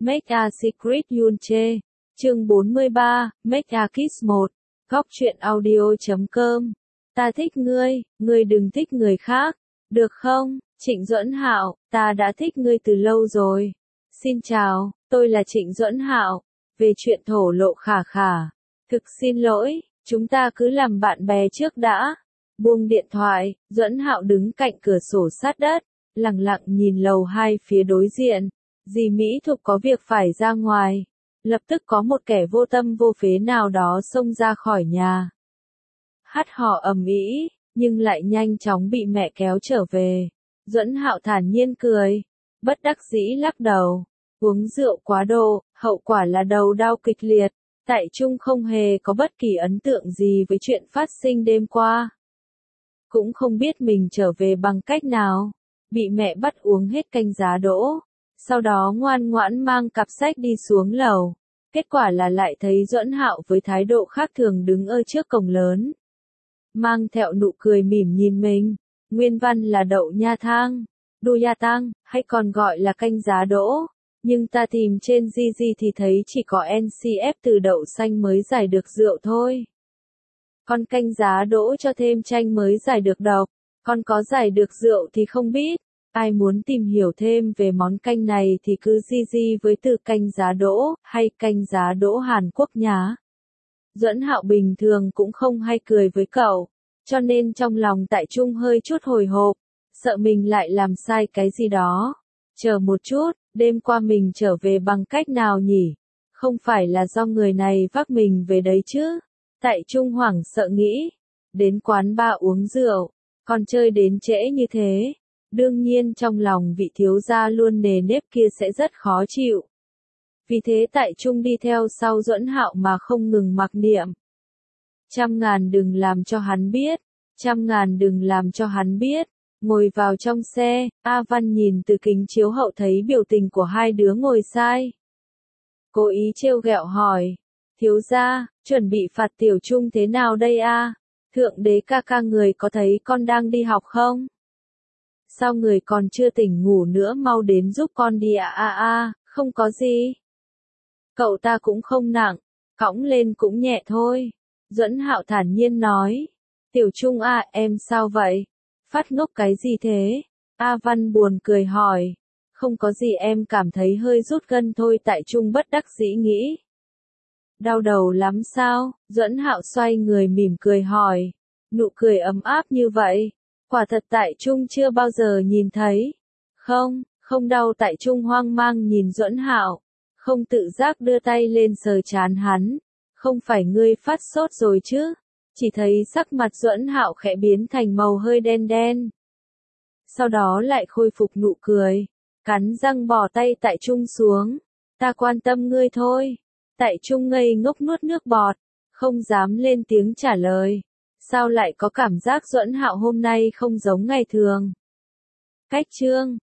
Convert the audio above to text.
Make a Secret Yunche. Chương 43, Make a Kiss 1. Góc truyện audio.com. Ta thích ngươi đừng thích người khác. Được không, Trịnh Duẫn Hạo, ta đã thích ngươi từ lâu rồi. Xin chào, tôi là Trịnh Duẫn Hạo. Về chuyện thổ lộ khả khả. Thực xin lỗi, chúng ta cứ làm bạn bè trước đã. Buông điện thoại, Duẫn Hạo đứng cạnh cửa sổ sát đất, lặng lặng nhìn lầu 2 phía đối diện. Dì Mỹ Thục có việc phải ra ngoài. Lập tức có một kẻ vô tâm vô phế nào đó xông ra khỏi nhà. Hát hò ầm ĩ, nhưng lại nhanh chóng bị mẹ kéo trở về. Duẫn Hạo thản nhiên cười, bất đắc dĩ lắc đầu. Uống rượu quá độ, hậu quả là đầu đau kịch liệt. Tại Trung không hề có bất kỳ ấn tượng gì với chuyện phát sinh đêm qua. Cũng không biết mình trở về bằng cách nào. Bị mẹ bắt uống hết canh giá đỗ. Sau đó ngoan ngoãn mang cặp sách đi xuống lầu. Kết quả là lại thấy Duẫn Hạo với thái độ khác thường đứng ở trước cổng lớn. Mang theo nụ cười mỉm nhìn mình. Nguyên văn là đậu nha thang, đu ya tang, hay còn gọi là canh giá đỗ. Nhưng ta tìm trên Gigi thì thấy chỉ có NCF từ đậu xanh mới giải được rượu thôi. Còn canh giá đỗ cho thêm chanh mới giải được độc. Còn có giải được rượu thì không biết. Ai muốn tìm hiểu thêm về món canh này thì cứ Gigi với từ canh giá đỗ, hay canh giá đỗ Hàn Quốc nhá. Duẫn Hạo bình thường cũng không hay cười với cậu, cho nên trong lòng Tại Trung hơi chút hồi hộp, sợ mình lại làm sai cái gì đó. Chờ một chút, đêm qua mình trở về bằng cách nào nhỉ? Không phải là do người này vác mình về đấy chứ? Tại Trung hoảng sợ nghĩ. Đến quán bar uống rượu, còn chơi đến trễ như thế. Đương nhiên trong lòng vị thiếu gia luôn nề nếp kia sẽ rất khó chịu. Vì thế Tại Trung đi theo sau Duẫn Hạo mà không ngừng mặc niệm. 100.000 đừng làm cho hắn biết. 100.000 đừng làm cho hắn biết. Ngồi vào trong xe, A Văn nhìn từ kính chiếu hậu thấy biểu tình của hai đứa ngồi sai. Cố ý trêu ghẹo hỏi. Thiếu gia, chuẩn bị phạt Tiểu Trung thế nào đây a? Thượng đế ca ca người có thấy con đang đi học không? Sao người còn chưa tỉnh ngủ nữa, mau đến giúp con đi à. Không có gì. Cậu ta cũng không nặng, cõng lên cũng nhẹ thôi. Duẫn Hạo thản nhiên nói. Tiểu Trung à, em sao vậy? Phát ngốc cái gì thế? A Văn buồn cười hỏi. Không có gì, em cảm thấy hơi rút gân thôi. Tại Trung bất đắc dĩ nghĩ. Đau đầu lắm sao? Duẫn Hạo xoay người mỉm cười hỏi. Nụ cười ấm áp như vậy. Quả thật Tại Trung chưa bao giờ nhìn thấy. Không đau. Tại Trung hoang mang nhìn Duẫn Hạo. Không tự giác đưa tay lên sờ trán hắn. Không phải ngươi phát sốt rồi chứ? Chỉ thấy sắc mặt Duẫn Hạo khẽ biến thành màu hơi đen đen. Sau đó lại khôi phục nụ cười. Cắn răng bỏ tay Tại Trung xuống. Ta quan tâm ngươi thôi. Tại Trung ngây ngốc nuốt nước bọt. Không dám lên tiếng trả lời. Sao lại có cảm giác Duẫn Hạo hôm nay không giống ngày thường? Cách chương